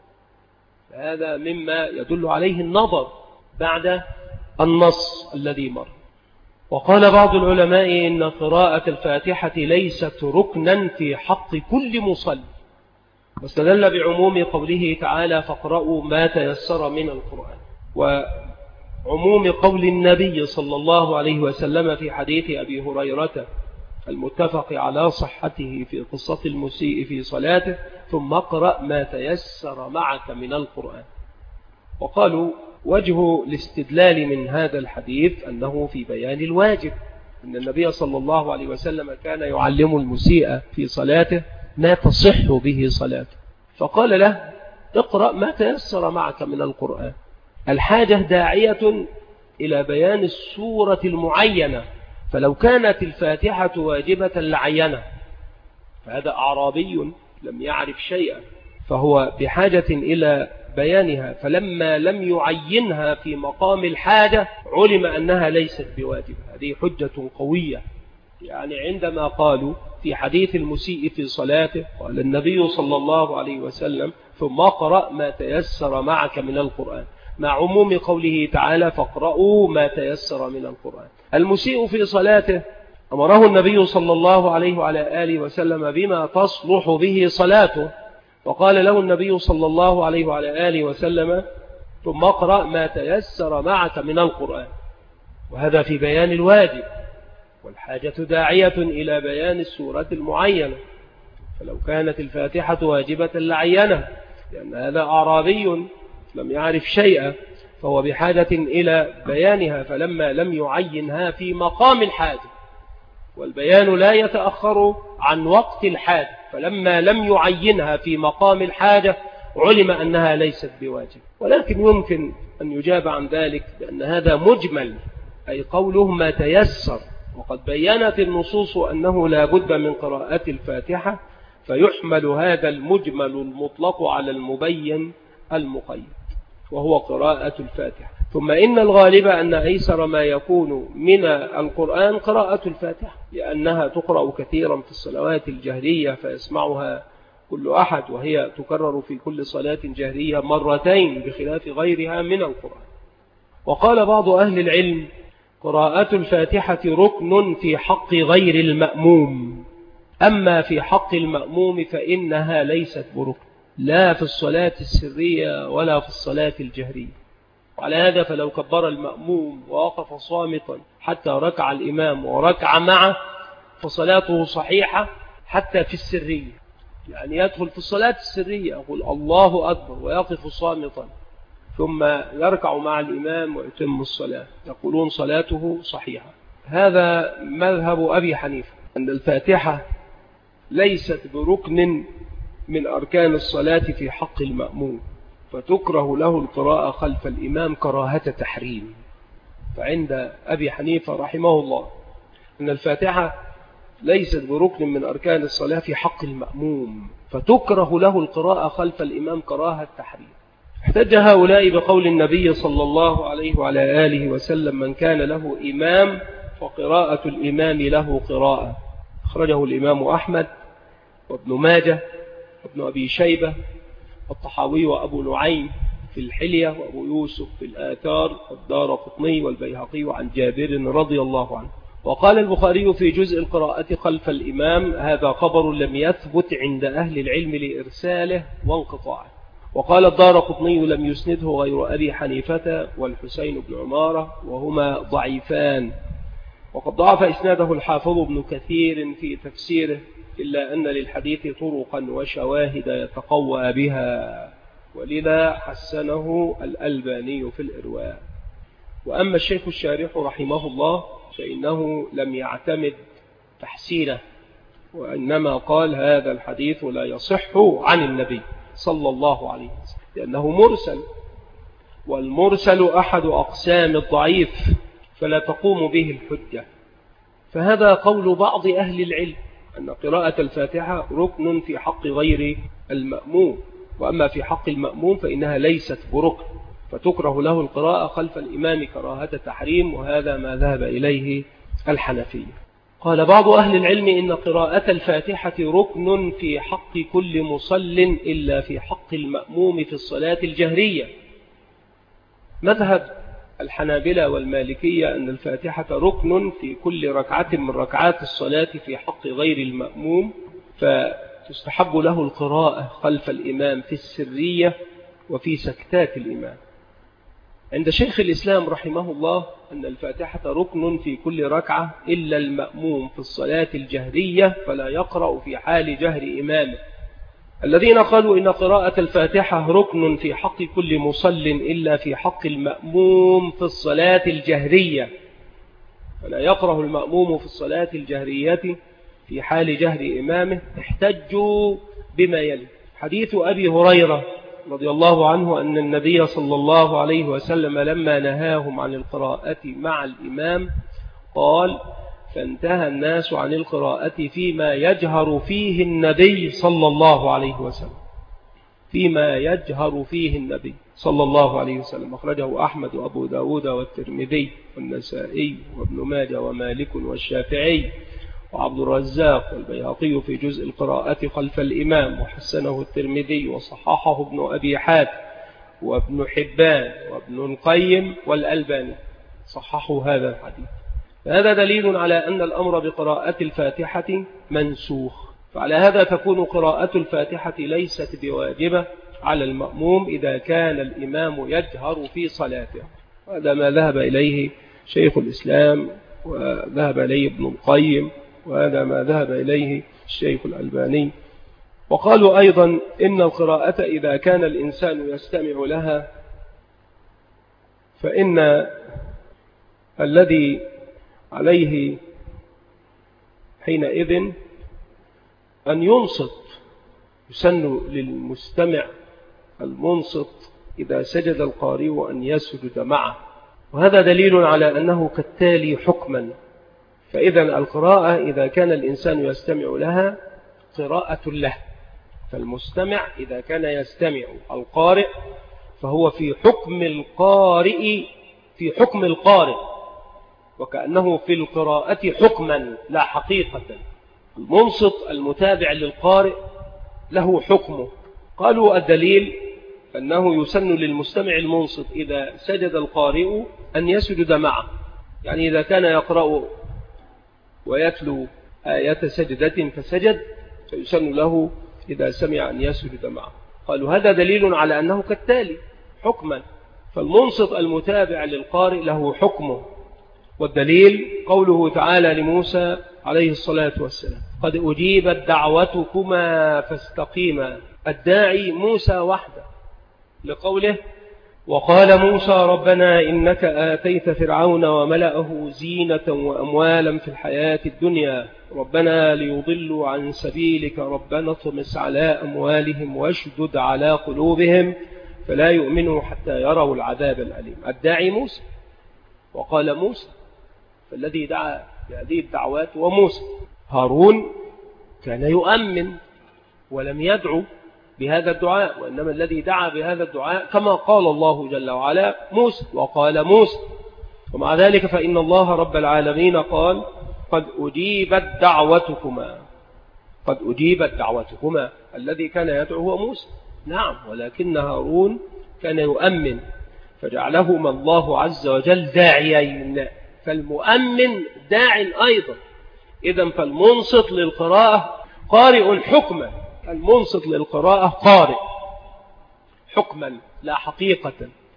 هذا مما يدل عليه النظر بعد النص الذي مر. وقال بعض العلماء إن قراءة الفاتحة ليست ركنا في حق كل مصلي، واستدل بعموم قوله تعالى فاقرأوا ما تيسر من القرآن، وعموم قول النبي صلى الله عليه وسلم في حديث أبي هريرة المتفق على صحته في قصة المسيء في صلاته ثم اقرأ ما تيسر معك من القرآن. وقالوا وجه الاستدلال من هذا الحديث أنه في بيان الواجب، أن النبي صلى الله عليه وسلم كان يعلم المسيء في صلاته ما تصح به صلاته، فقال له اقرأ ما تيسر معك من القرآن. الحاجة داعية إلى بيان السورة المعينة، فلو كانت الفاتحة واجبة لعينة، فهذا أعرابي لم يعرف شيئا فهو بحاجة إلى بيانها، فلما لم يعينها في مقام الحاجة علم أنها ليست بواجبة. هذه حجة قوية. يعني عندما قالوا في حديث المسيء في صلاته قال النبي صلى الله عليه وسلم ثم اقرأ ما تيسر معك من القرآن، مع عموم قوله تعالى فاقرأوا ما تيسر من القرآن. المسيء في صلاته أمره النبي صلى الله عليه وعلى آله وسلم بما تصلح به صلاته، وقال له النبي صلى الله عليه وعلى آله وسلم ثم اقرأ ما تيسر معك من القرآن. وهذا في بيان الواجب، والحاجة داعية إلى بيان السورة المعينة، فلو كانت الفاتحة واجبة لعينة، لأن هذا أعرابي لم يعرف شيئا فهو بحاجة إلى بيانها، فلما لم يعينها في مقام الحاجة، والبيان لا يتأخر عن وقت الحاجة، فلما لم يعينها في مقام الحاجة علم أنها ليست بواجب. ولكن يمكن أن يجاب عن ذلك بأن هذا مجمل، أي قوله ما تيسر، وقد بيّنت النصوص أنه لا بد من قراءة الفاتحة، فيحمل هذا المجمل المطلق على المبين المقيد وهو قراءة الفاتحة. ثم إن الغالب أن أيسر ما يكون من القرآن قراءة الفاتحة، لأنها تقرأ كثيرا في الصلوات الجهرية فيسمعها كل أحد، وهي تكرر في كل صلاة جهرية مرتين بخلاف غيرها من القرآن. وقال بعض أهل العلم قراءة الفاتحة ركن في حق غير المأموم، أما في حق المأموم فإنها ليست بركن، لا في الصلاة السرية ولا في الصلاة الجهرية. وعلى هذا فلو كبر المأموم ووقف صامتا حتى ركع الإمام وركع معه فصلاته صحيحة حتى في السرية، يعني يدخل في الصلاة السرية يقول الله أكبر ويقف صامتا ثم يركع مع الإمام ويتم الصلاة، يقولون صلاته صحيحة. هذا مذهب أبي حنيفة، أن الفاتحة ليست بركن من أركان الصلاة في حق المأموم، فتكره له القراءة خلف الإمام كراهة تحريم. فعند أبي حنيفة رحمه الله أن الفاتحة ليست بركن من أركان الصلاة في حق المأموم، فتكره له القراءة خلف الإمام كراهة تحريم. احتج هؤلاء بقول النبي صلى الله عليه وعلى آله وسلم: من كان له إمام فقراءة الإمام له قراءة. أخرجه الإمام أحمد وابن ماجه وابن أبي شيبة والطحاوي وأبو نعيم في الحلية وأبو يوسف في الآثار والدارقطني والبيهقي عن جابر رضي الله عنه. وقال البخاري في جزء القراءة خلف الإمام: هذا خبر لم يثبت عند أهل العلم لإرساله وانقطاعه. وقال الدارقطني: لم يسنده غير أبي حنيفة والحسين بن عمارة وهما ضعيفان، وقد ضعف إسناده الحافظ ابن كثير في تفسيره، إلا أن للحديث طرقا وشواهد يتقوى بها، ولذا حسنه الألباني في الإرواء. وأما الشيخ الشارح رحمه الله فإنه لم يعتمد تحسينه، وإنما قال: هذا الحديث لا يصح عن النبي صلى الله عليه وسلم، لأنه مرسل، والمرسل أحد أقسام الضعيف فلا تقوم به الحجة. فهذا قول بعض أهل العلم أن قراءة الفاتحة ركن في حق غير المأموم، وأما في حق المأموم فإنها ليست بركن، فتكره له القراءة خلف الإمام كراهة تحريم، وهذا ما ذهب إليه الحنفية. قال بعض أهل العلم إن قراءة الفاتحة ركن في حق كل مصل إلا في حق المأموم في الصلاة الجهرية. مذهب الحنابلة والمالكية أن الفاتحة ركن في كل ركعة من ركعات الصلاة في حق غير المأموم، فتستحب له القراءة خلف الإمام في السرية وفي سكتات الإمام. عند شيخ الإسلام رحمه الله أن الفاتحة ركن في كل ركعة إلا المأموم في الصلاة الجهرية، فلا يقرأ في حال جهر إمامه. الذين قالوا إن قراءة الفاتحة ركن في حق كل مصل إلا في حق المأموم في الصلاة الجهرية، فلا يقرأ المأموم في الصلاة الجهرية في حال جهر إمامه، احتجوا بما يلي: حديث أبي هريرة رضي الله عنه أن النبي صلى الله عليه وسلم لما نهاهم عن القراءة مع الإمام قال: فانتهى الناس عن القراءة فيما يجهر فيه النبي صلى الله عليه وسلم، فيما يجهر فيه النبي صلى الله عليه وسلم. أخرجه أحمد وأبو داود والترمذي والنسائي وابن ماجه ومالك والشافعي وعبد الرزاق والبيهقي في جزء القراءة خلف الإمام، وحسنه الترمذي وصححه ابن أبي حاتم وابن حبان وابن القيم والألباني، صححوا هذا الحديث. فهذا دليل على أن الأمر بقراءة الفاتحة منسوخ، فعلى هذا تكون قراءة الفاتحة ليست بواجبة على المأموم إذا كان الإمام يجهر في صلاته. هذا ما ذهب إليه شيخ الإسلام وذهب إليه ابن القيم، وهذا ما ذهب إليه الشيخ الألباني. وقالوا أيضا إن القراءة إذا كان الإنسان يستمع لها فإن الذي عليه حينئذ أن ينصت، يسن للمستمع المنصت إذا سجد القارئ أن يسجد معه، وهذا دليل على أنه كالتالي حكما. فإذا القراءة إذا كان الإنسان يستمع لها قراءة له، فالمستمع إذا كان يستمع القارئ فهو في حكم القارئ، في حكم القارئ، وكأنه في القراءة حكما لا حقيقة. المنصت المتابع للقارئ له حكمه. قالوا الدليل أنه يسن للمستمع المنصت إذا سجد القارئ أن يسجد معه، يعني إذا كان يقرأ ويتلو آية سجدة فسجد فيسن له إذا سمع أن يسجد معه. قالوا هذا دليل على أنه كالتالي حكما، فالمنصت المتابع للقارئ له حكمه، والدليل قوله تعالى لموسى عليه الصلاة والسلام: قد أجيبت دعوتكما فاستقيما. الداعي موسى وحده، لقوله: وقال موسى ربنا إنك آتيت فرعون وملأه زينة وأموالا في الحياة الدنيا ربنا ليضلوا عن سبيلك ربنا اطمس على أموالهم واشدد على قلوبهم فلا يؤمنوا حتى يروا العذاب الأليم. الداعي موسى، وقال موسى، فالذي دعا بهذه الدعوات وموسى. هارون كان يؤمن ولم يدعو بهذا الدعاء، وإنما الذي دعا بهذا الدعاء كما قال الله جل وعلا موسى، وقال موسى. ومع ذلك فإن الله رب العالمين قال: قد أجيبت دعوتكما. قد أجيبت دعوتكما. الذي كان يدعو هو موسى، نعم، ولكن هارون كان يؤمن، فجعلهما الله عز وجل داعيين، فالمؤمن داع أيضا. إذن فالمنصت للقراءة قارئ حكما، المنصت للقراءة قارئ حكما لا حقيقة،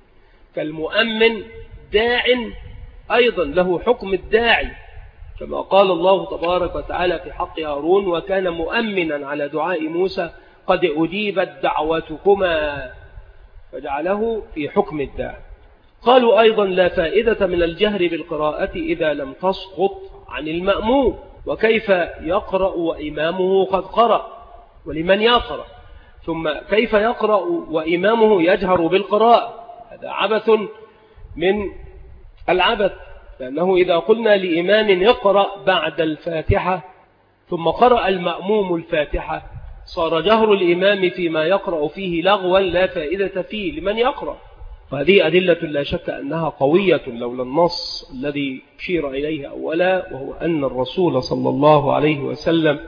كالمؤمن داع أيضا له حكم الداعي، كما قال الله تبارك وتعالى في حق هارون: وكان مؤمنا على دعاء موسى قد أجيبت دعوتكما، فجعله في حكم الداعي. قالوا أيضا: لا فائدة من الجهر بالقراءة إذا لم تسقط عن المأموم، وكيف يقرأ وإمامه قد قرأ، ولمن يقرأ؟ ثم كيف يقرأ وإمامه يجهر بالقراءة؟ هذا عبث من العبث، لأنه إذا قلنا لإمام يقرأ بعد الفاتحة ثم قرأ المأموم الفاتحة صار جهر الإمام فيما يقرأ فيه لغوا لا فائدة فيه لمن يقرأ. وهذه أدلة لا شك أنها قوية لولا النص الذي أشير إليه أولا، وهو أن الرسول صلى الله عليه وسلم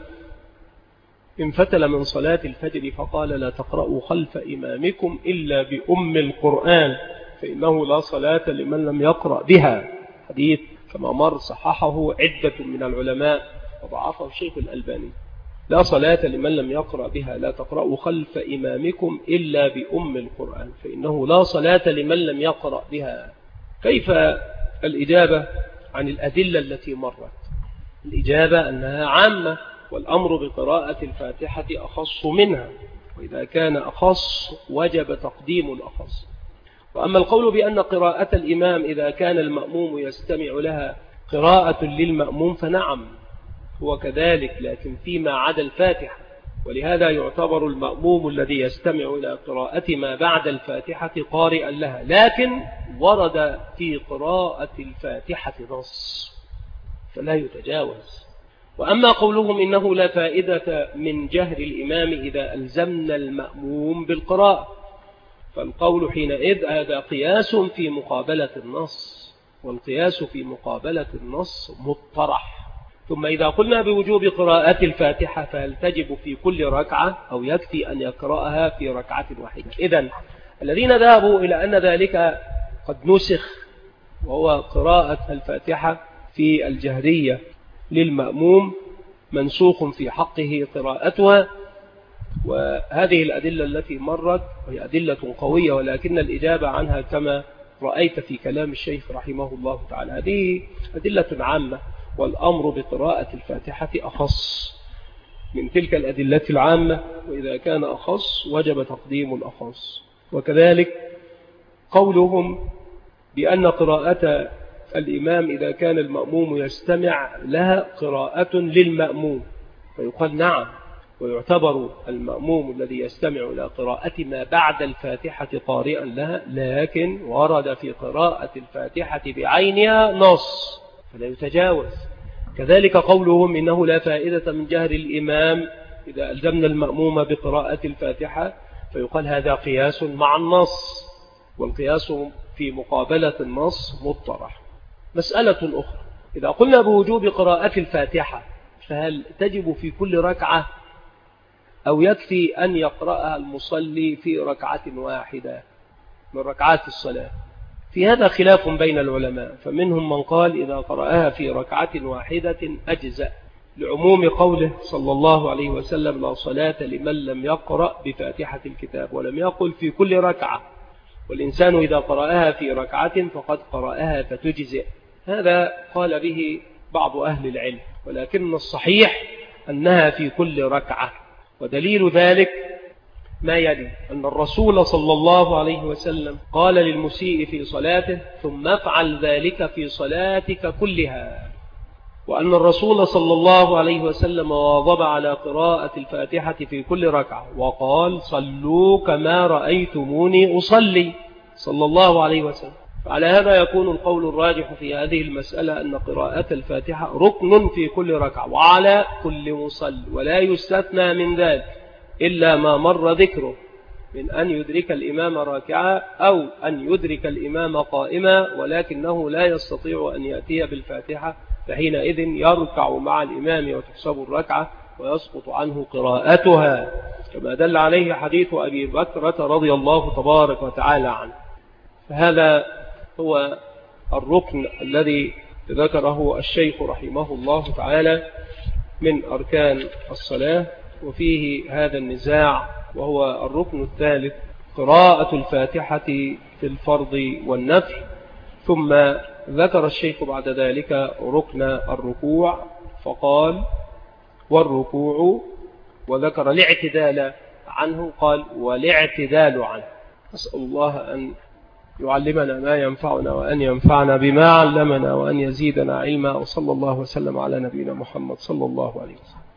انفتل من صلاة الفجر فقال: لا تقرأوا خلف إمامكم إلا بأم القرآن فإنه لا صلاة لمن لم يقرأ بها. حديث كما مر صححه عدة من العلماء وضعفه الشيخ الألباني: لا صلاة لمن لم يقرأ بها، لا تقرأوا خلف إمامكم إلا بأم القرآن فإنه لا صلاة لمن لم يقرأ بها. كيف الإجابة عن الأدلة التي مرت؟ الإجابة أنها عامة، والأمر بقراءة الفاتحة أخص منها، وإذا كان أخص وجب تقديم الأخص. وأما القول بأن قراءة الإمام إذا كان المأموم يستمع لها قراءة للمأموم فنعم هو كذلك، لكن فيما عدا الفاتحة، ولهذا يعتبر المأموم الذي يستمع إلى قراءة ما بعد الفاتحة قارئا لها، لكن ورد في قراءة الفاتحة نص فلا يتجاوز. وأما قولهم إنه لا فائدة من جهر الإمام إذا ألزمنا المأموم بالقراءة، فالقول حينئذ هذا قياس في مقابلة النص، والقياس في مقابلة النص مطرح. ثم إذا قلنا بوجوب قراءة الفاتحة فهل تجب في كل ركعة أو يكفي أن يقرأها في ركعة واحدة؟ إذن الذين ذهبوا إلى أن ذلك قد نسخ، وهو قراءة الفاتحة في الجهرية للمأموم منسوخ في حقه قراءتها. وهذه الأدلة التي مرت وهي أدلة قوية، ولكن الإجابة عنها كما رأيت في كلام الشيخ رحمه الله تعالى هذه أدلة عامة، والأمر بقراءة الفاتحة أخص من تلك الأدلة العامة، وإذا كان أخص وجب تقديم الأخص. وكذلك قولهم بأن قراءة الإمام إذا كان المأموم يستمع لها قراءة للمأموم، فيقال نعم، ويعتبر المأموم الذي يستمع إلى قراءة ما بعد الفاتحة قارئا لها، لكن ورد في قراءة الفاتحة بعينها نص فلا يتجاوز. كذلك قولهم إنه لا فائدة من جهر الإمام إذا ألزمنا المأموم بقراءة الفاتحة، فيقال هذا قياس مع النص، والقياس في مقابلة النص مطرح. مسألة أخرى: إذا قلنا بوجوب قراءة الفاتحة فهل تجب في كل ركعة أو يكفي أن يقرأها المصلي في ركعة واحدة من ركعات الصلاة؟ في هذا خلاف بين العلماء، فمنهم من قال إذا قرأها في ركعة واحدة أجزأ، لعموم قوله صلى الله عليه وسلم: لا صلاة لمن لم يقرأ بفاتحة الكتاب، ولم يقل في كل ركعة. والإنسان إذا قرأها في ركعة فقد قرأها فتجزئ. هذا قال به بعض أهل العلم، ولكن الصحيح أنها في كل ركعة. ودليل ذلك ما يلي: أن الرسول صلى الله عليه وسلم قال للمسيء في صلاته: ثم افعل ذلك في صلاتك كلها. وأن الرسول صلى الله عليه وسلم واظب على قراءة الفاتحة في كل ركعة، وقال: صلوا كما رأيتموني أصلي، صلى الله عليه وسلم. فعلى هذا يكون القول الراجح في هذه المسألة أن قراءة الفاتحة ركن في كل ركعة وعلى كل مصل، ولا يستثنى من ذلك إلا ما مر ذكره من أن يدرك الإمام راكعا أو أن يدرك الإمام قائما، ولكنه لا يستطيع أن يأتي بالفاتحة، فحينئذ يركع مع الإمام وتحسب الركعة ويسقط عنه قراءتها، كما دل عليه حديث أبي بكرة رضي الله تبارك وتعالى عنه. فهذا هو الركن الذي ذكره الشيخ رحمه الله تعالى من أركان الصلاة، وفيه هذا النزاع، وهو الركن الثالث: قراءة الفاتحة في الفرض والنفل. ثم ذكر الشيخ بعد ذلك ركن الركوع فقال: والركوع، وذكر الاعتدال عنه، قال: والاعتدال عنه. أسأل الله أن يعلمنا ما ينفعنا وأن ينفعنا بما علمنا وأن يزيدنا علما، وصلى الله وسلم على نبينا محمد صلى الله عليه وسلم.